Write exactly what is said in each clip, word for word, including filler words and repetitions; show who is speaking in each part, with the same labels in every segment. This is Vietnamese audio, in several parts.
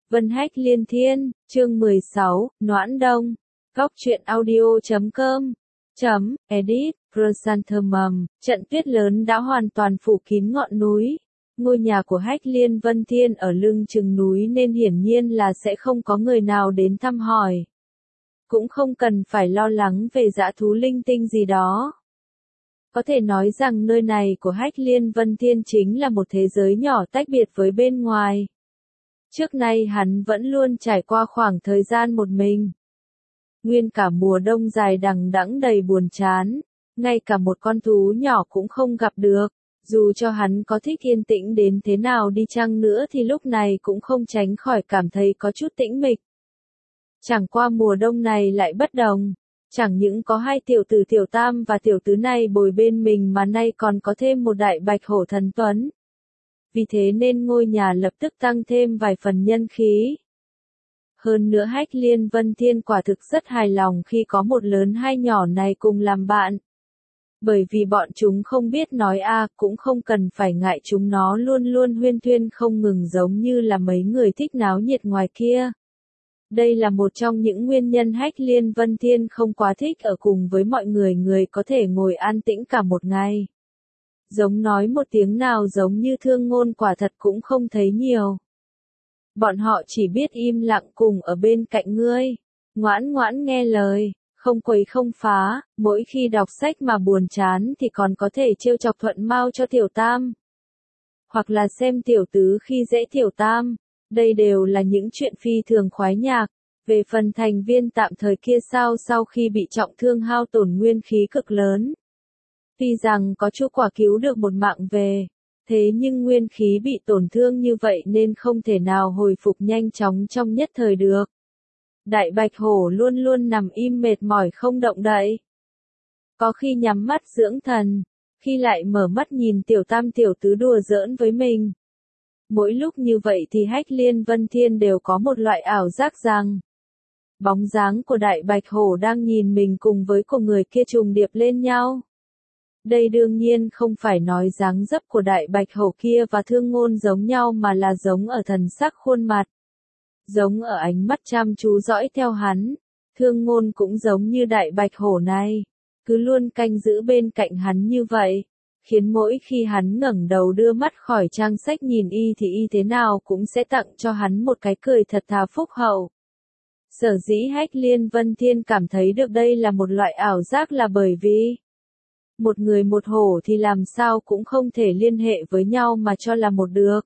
Speaker 1: Vân Hách Liên Thiên, chương mười sáu, Noãn Đông. Góc truyện audio chấm com chấm edit Chrysanthemum. Trận tuyết lớn đã hoàn toàn phủ kín ngọn núi. Ngôi nhà của Hách Liên Vân Thiên ở lưng chừng núi nên hiển nhiên là sẽ không có người nào đến thăm hỏi. Cũng không cần phải lo lắng về dã thú linh tinh gì đó. Có thể nói rằng nơi này của Hách Liên Vân Thiên chính là một thế giới nhỏ tách biệt với bên ngoài. Trước nay hắn vẫn luôn trải qua khoảng thời gian một mình. Nguyên cả mùa đông dài đằng đẵng đầy buồn chán, ngay cả một con thú nhỏ cũng không gặp được. Dù cho hắn có thích yên tĩnh đến thế nào đi chăng nữa thì lúc này cũng không tránh khỏi cảm thấy có chút tĩnh mịch. Chẳng qua mùa đông này lại bất đồng. Chẳng những có hai tiểu tử tiểu tam và tiểu tứ này bồi bên mình mà nay còn có thêm một đại bạch hổ thần tuấn. Vì thế nên ngôi nhà lập tức tăng thêm vài phần nhân khí. Hơn nữa Hách Liên Vân Thiên quả thực rất hài lòng khi có một lớn hai nhỏ này cùng làm bạn. Bởi vì bọn chúng không biết nói a à, cũng không cần phải ngại chúng nó luôn luôn huyên thuyên không ngừng giống như là mấy người thích náo nhiệt ngoài kia. Đây là một trong những nguyên nhân Hách Liên Vân Thiên không quá thích ở cùng với mọi người người có thể ngồi an tĩnh cả một ngày. Giống nói một tiếng nào giống như Thương Ngôn quả thật cũng không thấy nhiều. Bọn họ chỉ biết im lặng cùng ở bên cạnh ngươi, ngoãn ngoãn nghe lời, không quấy không phá, mỗi khi đọc sách mà buồn chán thì còn có thể trêu chọc Thuận Mao cho tiểu tam. Hoặc là xem tiểu tứ khi dễ tiểu tam. Đây đều là những chuyện phi thường khoái nhạc. Về phần thành viên tạm thời kia sao sau khi bị trọng thương hao tổn nguyên khí cực lớn. Tuy rằng có chu quả cứu được một mạng về, thế nhưng nguyên khí bị tổn thương như vậy nên không thể nào hồi phục nhanh chóng trong nhất thời được. Đại bạch hổ luôn luôn nằm im mệt mỏi không động đậy. Có khi nhắm mắt dưỡng thần, khi lại mở mắt nhìn tiểu tam tiểu tứ đùa giỡn với mình. Mỗi lúc như vậy thì Hách Liên Vân Thiên đều có một loại ảo giác rằng bóng dáng của đại bạch hổ đang nhìn mình cùng với của người kia trùng điệp lên nhau. Đây đương nhiên không phải nói dáng dấp của đại bạch hổ kia và Thương Ngôn giống nhau mà là giống ở thần sắc khuôn mặt. Giống ở ánh mắt chăm chú dõi theo hắn. Thương Ngôn cũng giống như đại bạch hổ này. Cứ luôn canh giữ bên cạnh hắn như vậy. Khiến mỗi khi hắn ngẩng đầu đưa mắt khỏi trang sách nhìn y thì y thế nào cũng sẽ tặng cho hắn một cái cười thật thà phúc hậu. Sở dĩ Hách Liên Vân Thiên cảm thấy được đây là một loại ảo giác là bởi vì một người một hổ thì làm sao cũng không thể liên hệ với nhau mà cho là một được.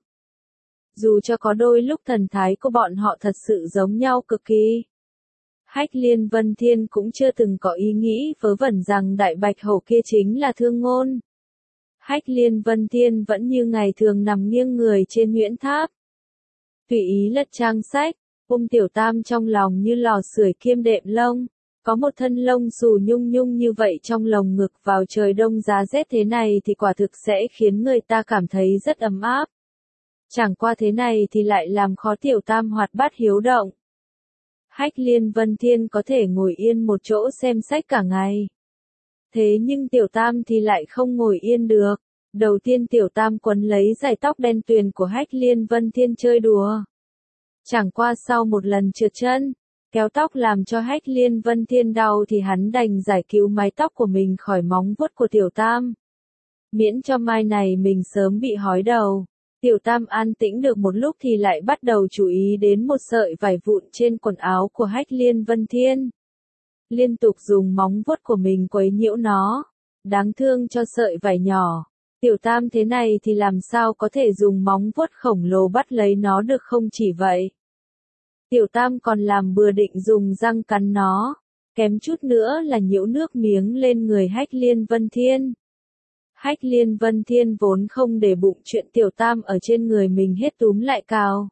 Speaker 1: Dù cho có đôi lúc thần thái của bọn họ thật sự giống nhau cực kỳ. Hách Liên Vân Thiên cũng chưa từng có ý nghĩ vớ vẩn rằng đại bạch hổ kia chính là Thương Ngôn. Hách Liên Vân Thiên vẫn như ngày thường nằm nghiêng người trên nhuyễn tháp. Tùy ý lật trang sách, ôm tiểu tam trong lòng như lò sưởi kiêm đệm lông. Có một thân lông xù nhung nhung như vậy trong lồng ngực vào trời đông giá rét thế này thì quả thực sẽ khiến người ta cảm thấy rất ấm áp. Chẳng qua thế này thì lại làm khó tiểu tam hoạt bát hiếu động. Hách Liên Vân Thiên có thể ngồi yên một chỗ xem sách cả ngày. Thế nhưng tiểu tam thì lại không ngồi yên được. Đầu tiên tiểu tam quấn lấy dải tóc đen tuyền của Hách Liên Vân Thiên chơi đùa. Chẳng qua sau một lần trượt chân, kéo tóc làm cho Hách Liên Vân Thiên đau thì hắn đành giải cứu mái tóc của mình khỏi móng vuốt của tiểu tam. Miễn cho mai này mình sớm bị hói đầu. Tiểu tam an tĩnh được một lúc thì lại bắt đầu chú ý đến một sợi vải vụn trên quần áo của Hách Liên Vân Thiên. Liên tục dùng móng vuốt của mình quấy nhiễu nó. Đáng thương cho sợi vải nhỏ. Tiểu tam thế này thì làm sao có thể dùng móng vuốt khổng lồ bắt lấy nó được không chỉ vậy. Tiểu tam còn làm bừa định dùng răng cắn nó. Kém chút nữa là nhiễu nước miếng lên người Hách Liên Vân Thiên. Hách Liên Vân Thiên vốn không để bụng chuyện tiểu tam ở trên người mình hết túm lại cào.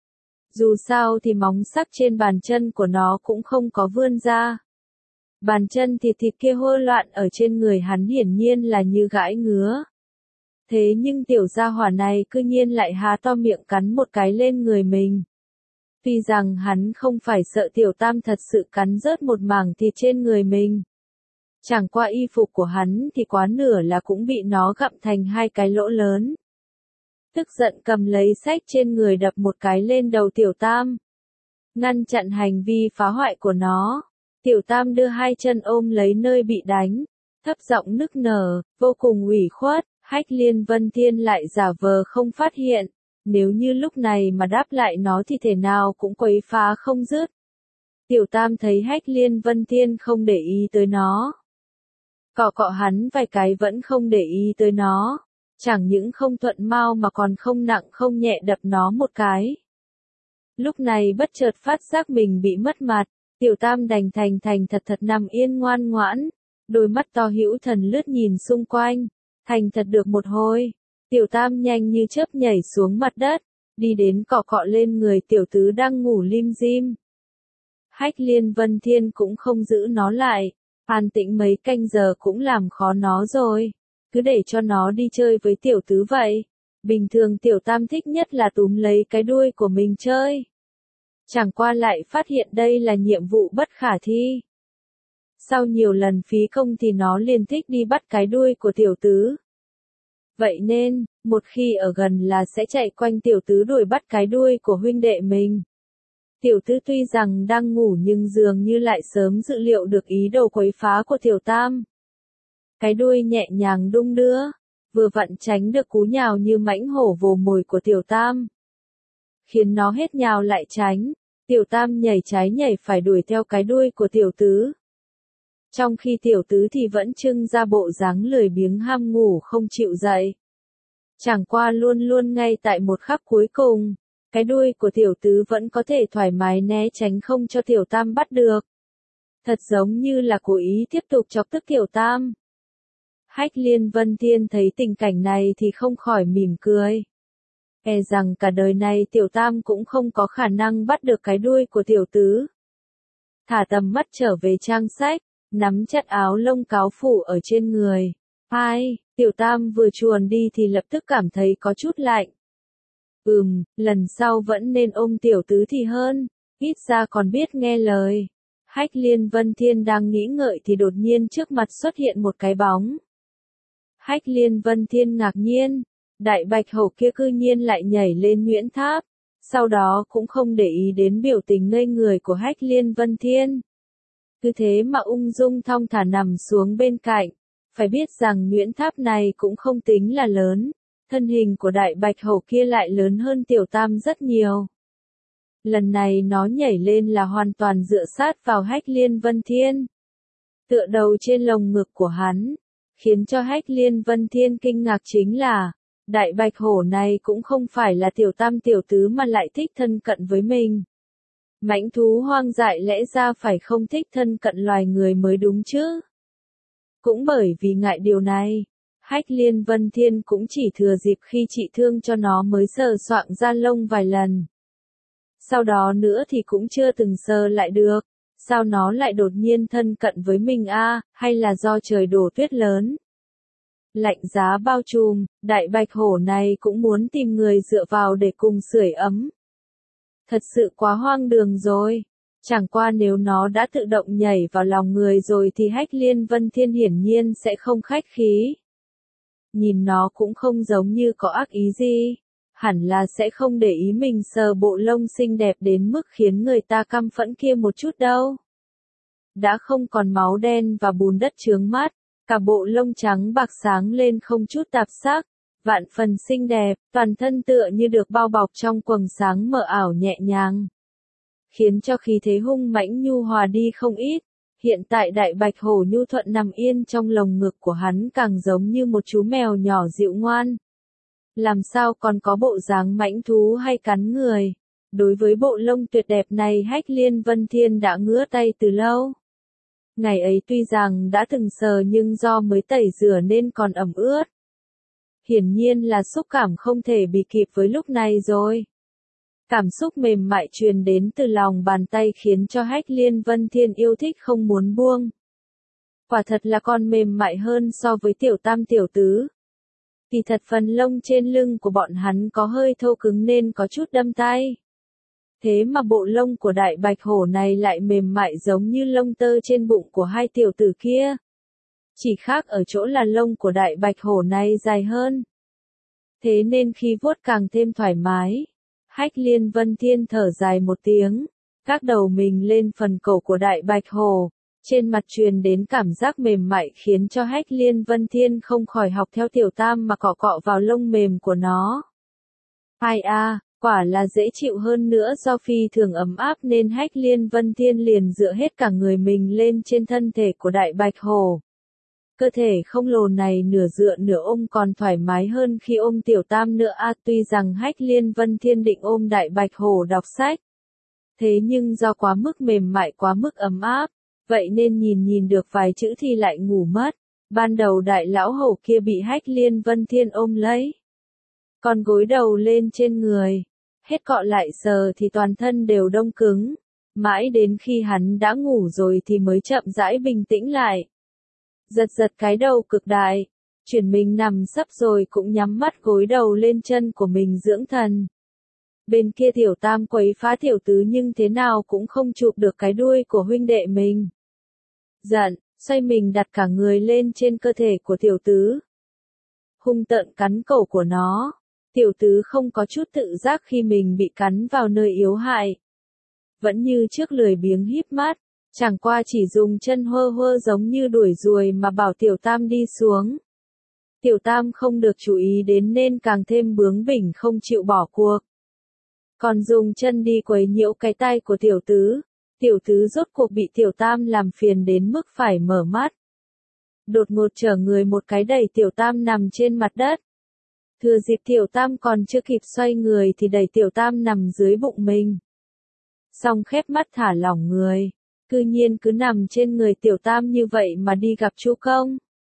Speaker 1: Dù sao thì móng sắc trên bàn chân của nó cũng không có vươn ra. Bàn chân thịt thịt kia hô loạn ở trên người hắn hiển nhiên là như gãi ngứa. Thế nhưng tiểu gia hỏa này cư nhiên lại há to miệng cắn một cái lên người mình. Tuy rằng hắn không phải sợ tiểu tam thật sự cắn rớt một mảng thịt trên người mình. Chẳng qua y phục của hắn thì quá nửa là cũng bị nó gặm thành hai cái lỗ lớn. tức giận cầm lấy xách trên người đập một cái lên đầu Tiểu Tam. Ngăn chặn hành vi phá hoại của nó. Tiểu Tam đưa hai chân ôm lấy nơi bị đánh, thấp giọng nức nở, vô cùng ủy khuất. Hách Liên Vân Thiên lại giả vờ không phát hiện, nếu như lúc này mà đáp lại nó thì thể nào cũng quấy phá không dứt. Tiểu Tam thấy Hách Liên Vân Thiên không để ý tới nó. Cọ cọ hắn vài cái vẫn không để ý tới nó, chẳng những không thuận mau mà còn không nặng không nhẹ đập nó một cái. Lúc này bất chợt phát giác mình bị mất mặt, Tiểu Tam đành thành thành thật thật nằm yên ngoan ngoãn, đôi mắt to hữu thần lướt nhìn xung quanh, thành thật được một hồi. Tiểu Tam nhanh như chớp nhảy xuống mặt đất, đi đến cọ cọ lên người tiểu tứ đang ngủ lim dim. Hách Liên Vân Thiên cũng không giữ nó lại, an tĩnh mấy canh giờ cũng làm khó nó rồi, cứ để cho nó đi chơi với tiểu tứ vậy. Bình thường Tiểu Tam thích nhất là túm lấy cái đuôi của mình chơi. Chẳng qua lại phát hiện đây là nhiệm vụ bất khả thi. Sau nhiều lần phí công thì nó liền thích đi bắt cái đuôi của tiểu tứ. Vậy nên, một khi ở gần là sẽ chạy quanh tiểu tứ đuổi bắt cái đuôi của huynh đệ mình. Tiểu tứ tuy rằng đang ngủ nhưng dường như lại sớm dự liệu được ý đồ quấy phá của Tiểu Tam. Cái đuôi nhẹ nhàng đung đưa, vừa vặn tránh được cú nhào như mãnh hổ vồ mồi của Tiểu Tam. Khiến nó hết nhào lại tránh, Tiểu Tam nhảy trái nhảy phải đuổi theo cái đuôi của tiểu tứ. Trong khi tiểu tứ thì vẫn trưng ra bộ dáng lười biếng ham ngủ không chịu dậy. Chẳng qua luôn luôn ngay tại một khắc cuối cùng, cái đuôi của tiểu tứ vẫn có thể thoải mái né tránh không cho Tiểu Tam bắt được. Thật giống như là cố ý tiếp tục chọc tức Tiểu Tam. Hách Liên Vân Thiên thấy tình cảnh này thì không khỏi mỉm cười. E rằng cả đời này Tiểu Tam cũng không có khả năng bắt được cái đuôi của tiểu tứ. Thả tầm mắt trở về trang sách, nắm chặt áo lông cáo phủ ở trên người. Ai, Tiểu Tam vừa chuồn đi thì lập tức cảm thấy có chút lạnh. Ừm, lần sau vẫn nên ôm tiểu tứ thì hơn, ít ra còn biết nghe lời. Hách Liên Vân Thiên đang nghĩ ngợi thì đột nhiên trước mặt xuất hiện một cái bóng. Hách Liên Vân Thiên ngạc nhiên. Đại bạch hổ kia cư nhiên lại nhảy lên Nguyễn Tháp, sau đó cũng không để ý đến biểu tình ngây người của Hách Liên Vân Thiên. Cứ thế mà ung dung thong thả nằm xuống bên cạnh, phải biết rằng Nguyễn Tháp này cũng không tính là lớn, thân hình của đại bạch hổ kia lại lớn hơn Tiểu Tam rất nhiều. Lần này nó nhảy lên là hoàn toàn dựa sát vào Hách Liên Vân Thiên, tựa đầu trên lồng ngực của hắn, khiến cho Hách Liên Vân Thiên kinh ngạc chính là đại bạch hổ này cũng không phải là Tiểu Tam tiểu tứ mà lại thích thân cận với mình. Mãnh thú hoang dại lẽ ra phải không thích thân cận loài người mới đúng chứ. Cũng bởi vì ngại điều này, Hách Liên Vân Thiên cũng chỉ thừa dịp khi trị thương cho nó mới sờ soạng ra lông vài lần. Sau đó nữa thì cũng chưa từng sờ lại được. Sao nó lại đột nhiên thân cận với mình a, hay là do trời đổ tuyết lớn? Lạnh giá bao trùm, đại bạch hổ này cũng muốn tìm người dựa vào để cùng sưởi ấm. Thật sự quá hoang đường rồi. Chẳng qua nếu nó đã tự động nhảy vào lòng người rồi thì Hách Liên Vân Thiên hiển nhiên sẽ không khách khí. Nhìn nó cũng không giống như có ác ý gì. Hẳn là sẽ không để ý mình sờ bộ lông xinh đẹp đến mức khiến người ta căm phẫn kia một chút đâu. Đã không còn máu đen và bùn đất chướng mắt. Cả bộ lông trắng bạc sáng lên không chút tạp sắc, vạn phần xinh đẹp, toàn thân tựa như được bao bọc trong quầng sáng mờ ảo nhẹ nhàng. Khiến cho khí thế hung mãnh nhu hòa đi không ít, hiện tại đại bạch hổ nhu thuận nằm yên trong lồng ngực của hắn càng giống như một chú mèo nhỏ dịu ngoan. Làm sao còn có bộ dáng mãnh thú hay cắn người. Đối với bộ lông tuyệt đẹp này Hách Liên Vân Thiên đã ngứa tay từ lâu. Ngày ấy tuy rằng đã từng sờ nhưng do mới tẩy rửa nên còn ẩm ướt. Hiển nhiên là xúc cảm không thể bị kịp với lúc này rồi. Cảm xúc mềm mại truyền đến từ lòng bàn tay khiến cho Hách Liên Vân Thiên yêu thích không muốn buông. Quả thật là còn mềm mại hơn so với Tiểu Tam tiểu tứ. Kỳ thật phần lông trên lưng của bọn hắn có hơi thô cứng nên có chút đâm tay. Thế mà bộ lông của đại bạch hổ này lại mềm mại giống như lông tơ trên bụng của hai tiểu tử kia. Chỉ khác ở chỗ là lông của đại bạch hổ này dài hơn. Thế nên khi vuốt càng thêm thoải mái. Hách Liên Vân Thiên thở dài một tiếng, gác đầu mình lên phần cổ của Đại Bạch Hổ. Trên mặt truyền đến cảm giác mềm mại khiến cho Hách Liên Vân Thiên không khỏi học theo Tiểu Tam mà cọ cọ vào lông mềm của nó. Ai a, quả là dễ chịu hơn nữa, do phi thường ấm áp nên Hách Liên Vân Thiên liền dựa hết cả người mình lên trên thân thể của Đại Bạch Hổ. Cơ thể không lồ này nửa dựa nửa ôm còn thoải mái hơn khi ôm Tiểu Tam nữa a. Tuy rằng Hách Liên Vân Thiên định ôm Đại Bạch Hổ đọc sách, thế nhưng do quá mức mềm mại quá mức ấm áp, vậy nên nhìn nhìn được vài chữ thì lại ngủ mất. Ban đầu đại lão hổ kia bị Hách Liên Vân Thiên ôm lấy, còn gối đầu lên trên người, hết cọ lại sờ thì toàn thân đều đông cứng, mãi đến khi hắn đã ngủ rồi thì mới chậm rãi bình tĩnh lại. Giật giật cái đầu cực đại, chuyển mình nằm sấp rồi cũng nhắm mắt gối đầu lên chân của mình dưỡng thần. Bên kia Tiểu Tam quấy phá Tiểu Tứ nhưng thế nào cũng không chụp được cái đuôi của huynh đệ mình. Giận, xoay mình đặt cả người lên trên cơ thể của Tiểu Tứ, hung tợn cắn cổ của nó. Tiểu Tứ không có chút tự giác khi mình bị cắn vào nơi yếu hại, vẫn như trước lười biếng híp mắt, chẳng qua chỉ dùng chân hơ hơ giống như đuổi ruồi mà bảo Tiểu Tam đi xuống. Tiểu Tam không được chú ý đến nên càng thêm bướng bỉnh không chịu bỏ cuộc, còn dùng chân đi quấy nhiễu cái tay của Tiểu Tứ. Tiểu Tứ rốt cuộc bị Tiểu Tam làm phiền đến mức phải mở mắt. Đột ngột trở người một cái đẩy Tiểu Tam nằm trên mặt đất. Thừa dịp Tiểu Tam còn chưa kịp xoay người thì đẩy Tiểu Tam nằm dưới bụng mình. Xong khép mắt thả lỏng người, cư nhiên cứ nằm trên người Tiểu Tam như vậy mà đi gặp chú công.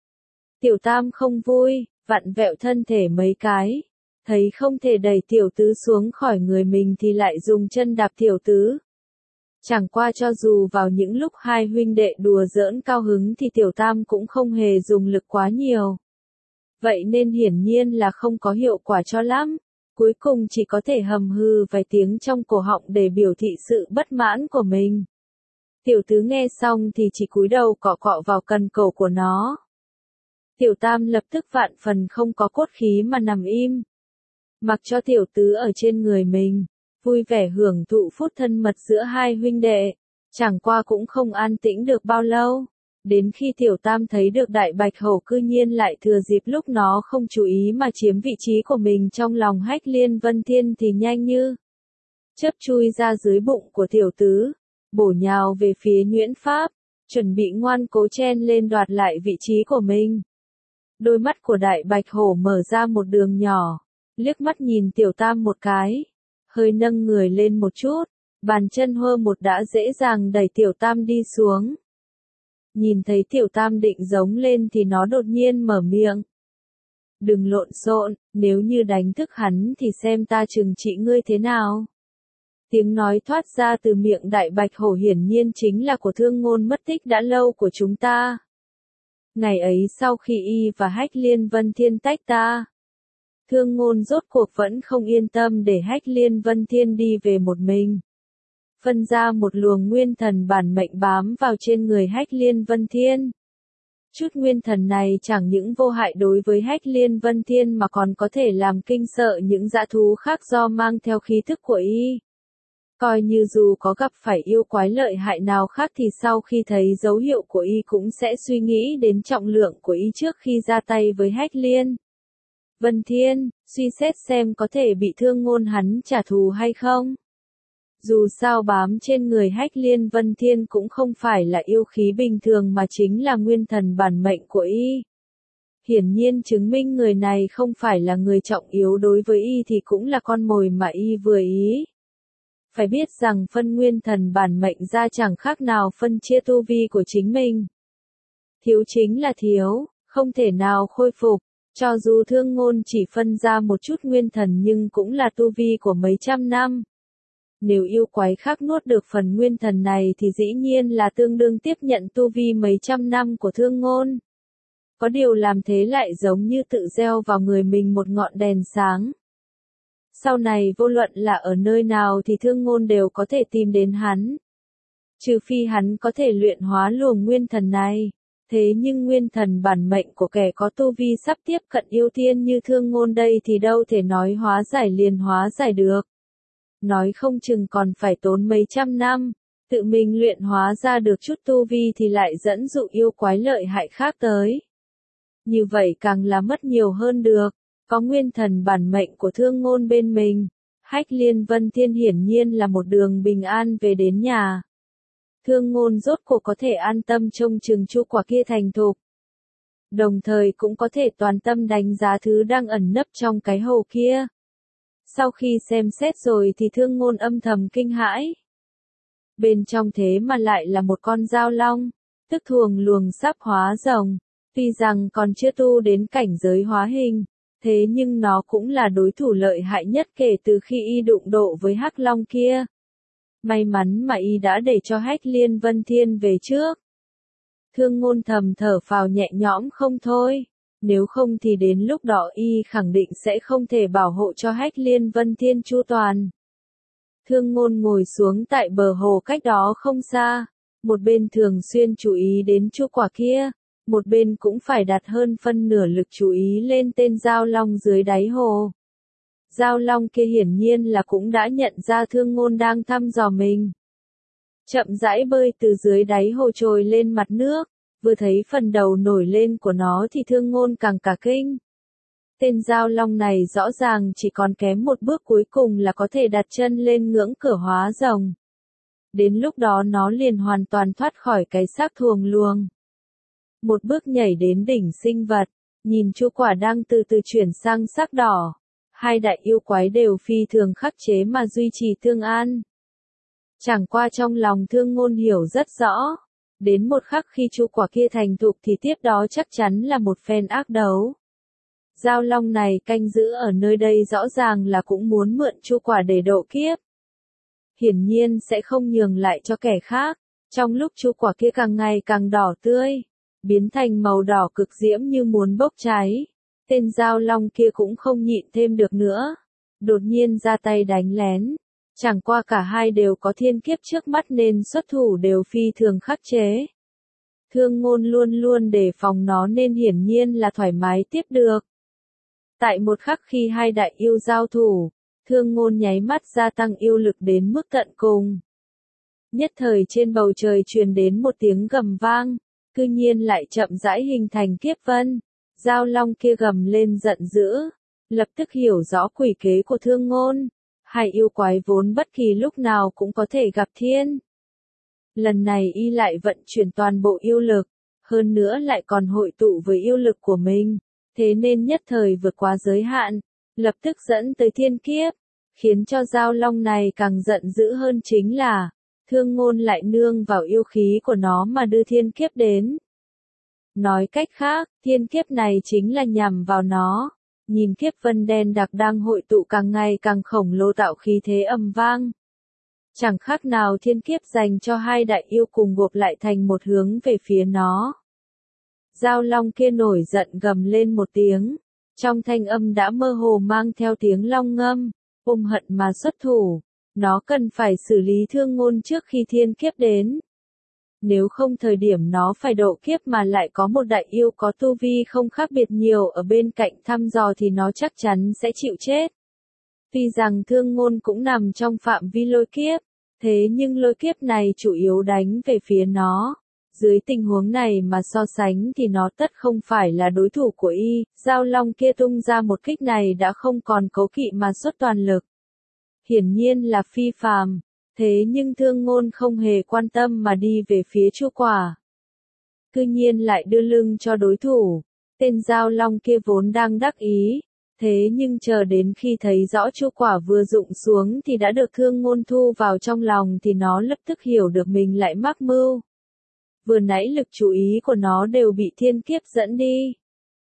Speaker 1: Tiểu Tam không vui, vặn vẹo thân thể mấy cái, thấy không thể đẩy Tiểu Tứ xuống khỏi người mình thì lại dùng chân đạp Tiểu Tứ. Chẳng qua cho dù vào những lúc hai huynh đệ đùa giỡn cao hứng thì Tiểu Tam cũng không hề dùng lực quá nhiều. Vậy nên hiển nhiên là không có hiệu quả cho lắm, cuối cùng chỉ có thể hầm hừ vài tiếng trong cổ họng để biểu thị sự bất mãn của mình. Tiểu Tứ nghe xong thì chỉ cúi đầu cọ cọ vào cần cổ của nó. Tiểu Tam lập tức vạn phần không có cốt khí mà nằm im, mặc cho Tiểu Tứ ở trên người mình, vui vẻ hưởng thụ phút thân mật giữa hai huynh đệ. Chẳng qua cũng không an tĩnh được bao lâu, đến khi Tiểu Tam thấy được Đại Bạch Hổ cư nhiên lại thừa dịp lúc nó không chú ý mà chiếm vị trí của mình trong lòng Hách Liên Vân Thiên thì nhanh như chớp chui ra dưới bụng của Tiểu Tứ, bổ nhào về phía Nhuyễn Pháp, chuẩn bị ngoan cố chen lên đoạt lại vị trí của mình. Đôi mắt của Đại Bạch Hổ mở ra một đường nhỏ, liếc mắt nhìn Tiểu Tam một cái, hơi nâng người lên một chút, bàn chân hơ một đã dễ dàng đẩy Tiểu Tam đi xuống. Nhìn thấy Tiểu Tam định giống lên thì nó đột nhiên mở miệng. Đừng lộn xộn, nếu như đánh thức hắn thì xem ta trừng trị ngươi thế nào. Tiếng nói thoát ra từ miệng Đại Bạch Hổ hiển nhiên chính là của Thương Ngôn mất tích đã lâu của chúng ta. Ngày ấy sau khi y và Hách Liên Vân Thiên tách ta, Thương Ngôn rốt cuộc vẫn không yên tâm để Hách Liên Vân Thiên đi về một mình. Phân ra một luồng nguyên thần bản mệnh bám vào trên người Hách Liên Vân Thiên. Chút nguyên thần này chẳng những vô hại đối với Hách Liên Vân Thiên mà còn có thể làm kinh sợ những dã thú khác do mang theo khí thức của y. Coi như dù có gặp phải yêu quái lợi hại nào khác thì sau khi thấy dấu hiệu của y cũng sẽ suy nghĩ đến trọng lượng của y trước khi ra tay với Hách Liên Vân Thiên, suy xét xem có thể bị Thương Ngôn hắn trả thù hay không. Dù sao bám trên người Hách Liên Vân Thiên cũng không phải là yêu khí bình thường mà chính là nguyên thần bản mệnh của y. Hiển nhiên chứng minh người này không phải là người trọng yếu đối với y thì cũng là con mồi mà y vừa ý. Phải biết rằng phân nguyên thần bản mệnh ra chẳng khác nào phân chia tu vi của chính mình. Thiếu chính là thiếu, không thể nào khôi phục. Cho dù Thương Ngôn chỉ phân ra một chút nguyên thần nhưng cũng là tu vi của mấy trăm năm. Nếu yêu quái khác nuốt được phần nguyên thần này thì dĩ nhiên là tương đương tiếp nhận tu vi mấy trăm năm của Thương Ngôn. Có điều làm thế lại giống như tự gieo vào người mình một ngọn đèn sáng. Sau này vô luận là ở nơi nào thì Thương Ngôn đều có thể tìm đến hắn. Trừ phi hắn có thể luyện hóa luồng nguyên thần này. Thế nhưng nguyên thần bản mệnh của kẻ có tu vi sắp tiếp cận yêu tiên như Thương Ngôn đây thì đâu thể nói hóa giải liền hóa giải được. Nói không chừng còn phải tốn mấy trăm năm, tự mình luyện hóa ra được chút tu vi thì lại dẫn dụ yêu quái lợi hại khác tới. Như vậy càng là mất nhiều hơn được, có nguyên thần bản mệnh của Thương Ngôn bên mình, Hách Liên Vân Thiên hiển nhiên là một đường bình an về đến nhà. Thương Ngôn rốt cuộc có thể an tâm trông chừng chu quả kia thành thục. Đồng thời cũng có thể toàn tâm đánh giá thứ đang ẩn nấp trong cái hồ kia. Sau khi xem xét rồi thì Thương Ngôn âm thầm kinh hãi. Bên trong thế mà lại là một con dao long, tức thuồng luồng sắp hóa rồng. Tuy rằng còn chưa tu đến cảnh giới hóa hình, thế nhưng nó cũng là đối thủ lợi hại nhất kể từ khi y đụng độ với hắc long kia. May mắn mà y đã để cho Hách Liên Vân Thiên về trước. Thương Ngôn thầm thở phào nhẹ nhõm không thôi, nếu không thì đến lúc đó y khẳng định sẽ không thể bảo hộ cho Hách Liên Vân Thiên chu toàn. Thương Ngôn ngồi xuống tại bờ hồ cách đó không xa, một bên thường xuyên chú ý đến chu quả kia, một bên cũng phải đặt hơn phân nửa lực chú ý lên tên dao long dưới đáy hồ. Dao long kia hiển nhiên là cũng đã nhận ra Thương Ngôn đang thăm dò mình. Chậm rãi bơi từ dưới đáy hồ trồi lên mặt nước, vừa thấy phần đầu nổi lên của nó thì Thương Ngôn càng cả kinh. Tên dao long này rõ ràng chỉ còn kém một bước cuối cùng là có thể đặt chân lên ngưỡng cửa hóa rồng. Đến lúc đó nó liền hoàn toàn thoát khỏi cái xác thuồng luồng. Một bước nhảy đến đỉnh sinh vật, nhìn chu quả đang từ từ chuyển sang sắc đỏ. Hai đại yêu quái đều phi thường khắc chế mà duy trì tương an. Chẳng qua trong lòng Thương Ngôn hiểu rất rõ, đến một khắc khi chu quả kia thành thục thì tiếp đó chắc chắn là một phen ác đấu. Dao long này canh giữ ở nơi đây rõ ràng là cũng muốn mượn chu quả để độ kiếp. Hiển nhiên sẽ không nhường lại cho kẻ khác, trong lúc chu quả kia càng ngày càng đỏ tươi, biến thành màu đỏ cực diễm như muốn bốc cháy. Tên dao long kia cũng không nhịn thêm được nữa, đột nhiên ra tay đánh lén. Chẳng qua cả hai đều có thiên kiếp trước mắt nên xuất thủ đều phi thường khắc chế. Thương Ngôn luôn luôn đề phòng nó nên hiển nhiên là thoải mái tiếp được. Tại một khắc khi hai đại yêu giao thủ, Thương Ngôn nháy mắt gia tăng yêu lực đến mức tận cùng. Nhất thời trên bầu trời truyền đến một tiếng gầm vang, cư nhiên lại chậm rãi hình thành kiếp vân. Dao long kia gầm lên giận dữ, lập tức hiểu rõ quỷ kế của Thương Ngôn. Hai yêu quái vốn bất kỳ lúc nào cũng có thể gặp thiên. Lần này y lại vận chuyển toàn bộ yêu lực, hơn nữa lại còn hội tụ với yêu lực của mình, thế nên nhất thời vượt quá giới hạn, lập tức dẫn tới thiên kiếp, khiến cho dao long này càng giận dữ hơn chính là, Thương Ngôn lại nương vào yêu khí của nó mà đưa thiên kiếp đến. Nói cách khác, thiên kiếp này chính là nhằm vào nó. Nhìn kiếp vân đen đặc đang hội tụ càng ngày càng khổng lồ tạo khí thế ầm vang. Chẳng khác nào thiên kiếp dành cho hai đại yêu cùng gộp lại thành một hướng về phía nó. Dao long kia nổi giận gầm lên một tiếng. Trong thanh âm đã mơ hồ mang theo tiếng long ngâm, ôm hận mà xuất thủ. Nó cần phải xử lý Thương Ngôn trước khi thiên kiếp đến. Nếu không thời điểm nó phải độ kiếp mà lại có một đại yêu có tu vi không khác biệt nhiều ở bên cạnh thăm dò thì nó chắc chắn sẽ chịu chết. Tuy rằng Thương Ngôn cũng nằm trong phạm vi lôi kiếp, thế nhưng lôi kiếp này chủ yếu đánh về phía nó. Dưới tình huống này mà so sánh thì nó tất không phải là đối thủ của y, dao long kia tung ra một kích này đã không còn cố kỵ mà xuất toàn lực. Hiển nhiên là phi phàm. Thế nhưng Thương Ngôn không hề quan tâm mà đi về phía chu quả. Cư nhiên lại đưa lưng cho đối thủ. Tên dao long kia vốn đang đắc ý. Thế nhưng chờ đến khi thấy rõ chu quả vừa rụng xuống thì đã được Thương Ngôn thu vào trong lòng thì nó lập tức hiểu được mình lại mắc mưu. Vừa nãy lực chú ý của nó đều bị thiên kiếp dẫn đi.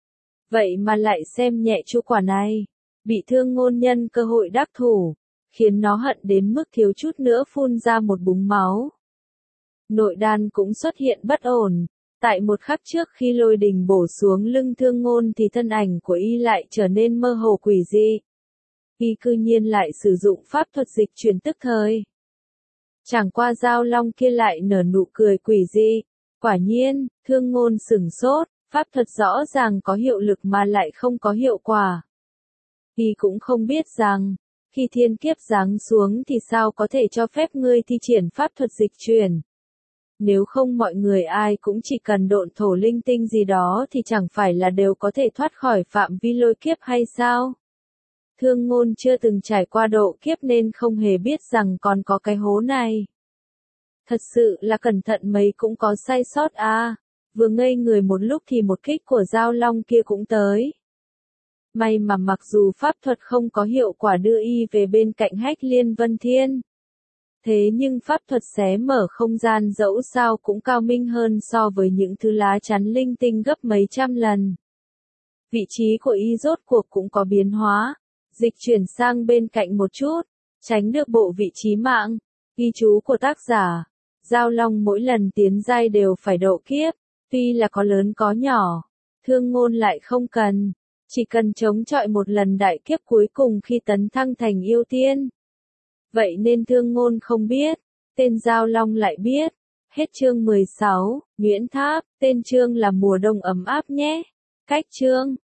Speaker 1: Vậy mà lại xem nhẹ chu quả này. Bị Thương Ngôn nhân cơ hội đắc thủ, khiến nó hận đến mức thiếu chút nữa phun ra một búng máu. Nội đan cũng xuất hiện bất ổn. Tại một khắc trước khi lôi đình bổ xuống lưng Thương Ngôn thì thân ảnh của y lại trở nên mơ hồ quỷ dị. Y cư nhiên lại sử dụng pháp thuật dịch chuyển tức thời. Chẳng qua dao long kia lại nở nụ cười quỷ dị, Quả nhiên, Thương Ngôn sửng sốt, pháp thuật rõ ràng có hiệu lực mà lại không có hiệu quả. Y cũng không biết rằng, khi thiên kiếp giáng xuống thì sao có thể cho phép ngươi thi triển pháp thuật dịch chuyển. Nếu không mọi người ai cũng chỉ cần độn thổ linh tinh gì đó thì chẳng phải là đều có thể thoát khỏi phạm vi lôi kiếp hay sao? Thương Ngôn chưa từng trải qua độ kiếp nên không hề biết rằng còn có cái hố này. Thật sự là cẩn thận mấy cũng có sai sót à, vừa ngây người một lúc thì một kích của Giao Long kia cũng tới. May mà mặc dù pháp thuật không có hiệu quả đưa y về bên cạnh Hách Liên Vân Thiên. Thế nhưng pháp thuật xé mở không gian dẫu sao cũng cao minh hơn so với những thứ lá chắn linh tinh gấp mấy trăm lần. Vị trí của y rốt cuộc cũng có biến hóa, dịch chuyển sang bên cạnh một chút, tránh được bộ vị trí mạng. Ghi chú của tác giả, Giao Long mỗi lần tiến giai đều phải độ kiếp, tuy là có lớn có nhỏ, Thương Ngôn lại không cần, chỉ cần chống chọi một lần đại kiếp cuối cùng khi tấn thăng thành yêu tiên. Vậy nên Thương Ngôn không biết, tên Giao Long lại biết. Hết chương mười sáu, Nguyễn Tháp, tên chương là mùa đông ấm áp nhé. Cách chương